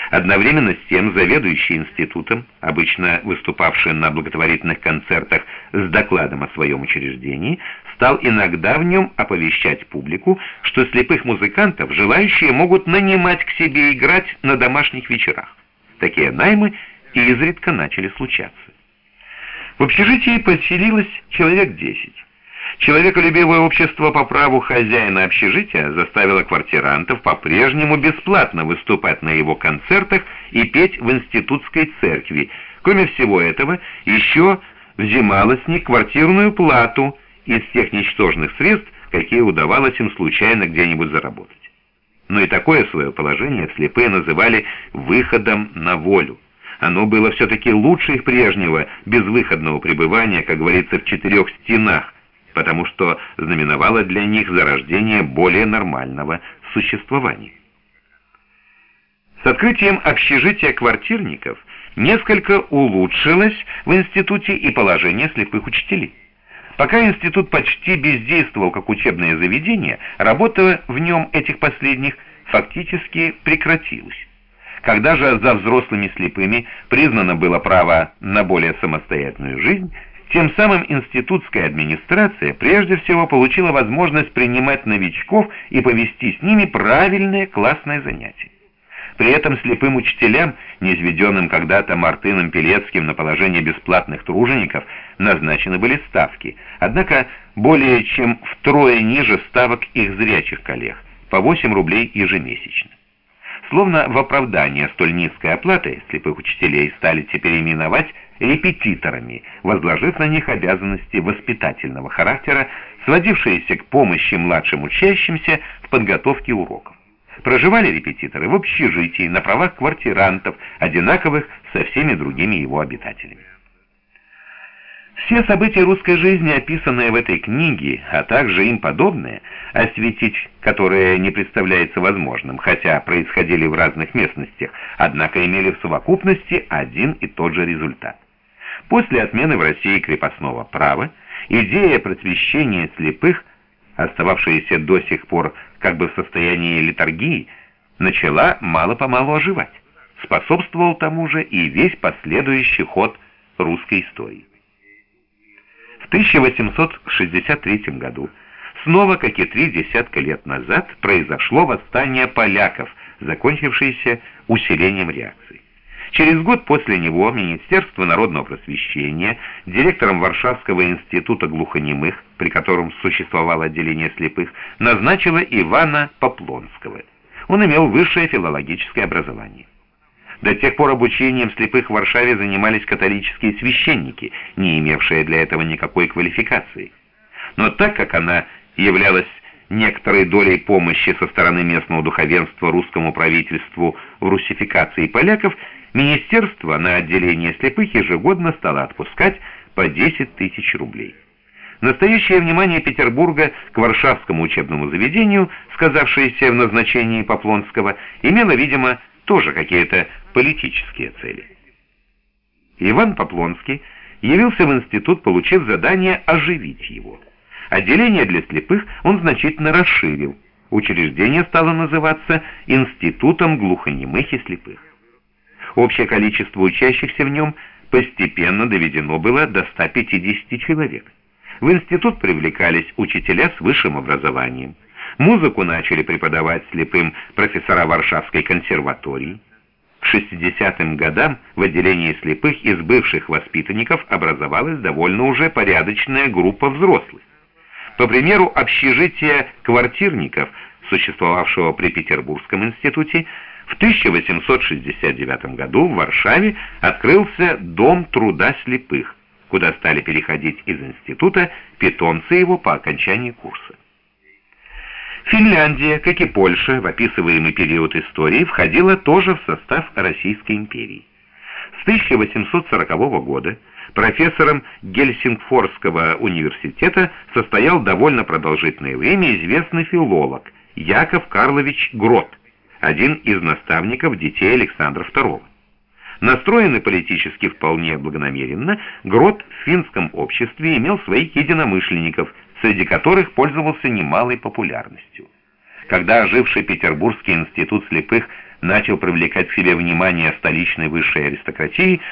Одновременно с тем заведующий институтом, обычно выступавший на благотворительных концертах с докладом о своем учреждении, стал иногда в нем оповещать публику, что слепых музыкантов желающие могут нанимать к себе играть на домашних вечерах. Такие наймы изредка начали случаться. В общежитии поселилось человек 10. Человеколюбивое общество по праву хозяина общежития заставило квартирантов по-прежнему бесплатно выступать на его концертах и петь в институтской церкви. Кроме всего этого, еще взималось с них квартирную плату из тех ничтожных средств, какие удавалось им случайно где-нибудь заработать. Но и такое свое положение слепые называли «выходом на волю». Оно было все-таки лучше их прежнего безвыходного пребывания, как говорится, в четырех стенах, потому что знаменовало для них зарождение более нормального существования. С открытием общежития квартирников несколько улучшилось в институте и положение слепых учителей. Пока институт почти бездействовал как учебное заведение, работа в нем этих последних фактически прекратилась. Когда же за взрослыми слепыми признано было право на более самостоятельную жизнь, тем самым институтская администрация прежде всего получила возможность принимать новичков и повести с ними правильное классное занятие. При этом слепым учителям, низведенным когда-то Мартыном Пелецким на положение бесплатных тружеников, назначены были ставки, однако более чем втрое ниже ставок их зрячих коллег, по 8 рублей ежемесячно. Словно в оправдание столь низкой оплаты слепых учителей стали теперь именовать репетиторами, возложив на них обязанности воспитательного характера, сводившиеся к помощи младшим учащимся в подготовке уроков. Проживали репетиторы в общежитии на правах квартирантов, одинаковых со всеми другими его обитателями. Все события русской жизни, описанные в этой книге, а также им подобные, осветить которые не представляется возможным, хотя происходили в разных местностях, однако имели в совокупности один и тот же результат. После отмены в России крепостного права, идея просвещения слепых, остававшаяся до сих пор как бы в состоянии летаргии, начала мало-помалу оживать. Способствовал тому же и весь последующий ход русской истории. В 1863 году, снова, как и 3 десятка лет назад, произошло восстание поляков, закончившееся усилением реакции. Через год после него Министерство народного просвещения директором Варшавского института глухонемых, при котором существовало отделение слепых, назначило Ивана Поплонского. Он имел высшее филологическое образование. До тех пор обучением слепых в Варшаве занимались католические священники, не имевшие для этого никакой квалификации. Но так как она являлась некоторой долей помощи со стороны местного духовенства русскому правительству в русификации поляков, министерство на отделение слепых ежегодно стало отпускать по 10 тысяч рублей. Настоящее внимание Петербурга к варшавскому учебному заведению, сказавшееся в назначении Поплонского, имело, видимо, тоже какие-то политические цели. Иван Поплонский явился в институт, получив задание оживить его. Отделение для слепых он значительно расширил. Учреждение стало называться Институтом глухонемых и слепых. Общее количество учащихся в нем постепенно доведено было до 150 человек. В институт привлекались учителя с высшим образованием. Музыку начали преподавать слепым профессора Варшавской консерватории. К 60-м годам в отделении слепых из бывших воспитанников образовалась довольно уже порядочная группа взрослых. По примеру общежития квартирников, существовавшего при Петербургском институте, в 1869 году в Варшаве открылся Дом труда слепых, куда стали переходить из института питомцы его по окончании курса. Финляндия, как и Польша, в описываемый период истории входила тоже в состав Российской империи. С 1840 года профессором Гельсингфорского университета состоял довольно продолжительное время известный филолог Яков Карлович Грот, один из наставников детей Александра II. Настроенный политически вполне благонамеренно, Грот в финском обществе имел своих единомышленников, среди которых пользовался немалой популярностью. Когда оживший Петербургский институт слепых начал привлекать к себе внимание столичной высшей аристократии,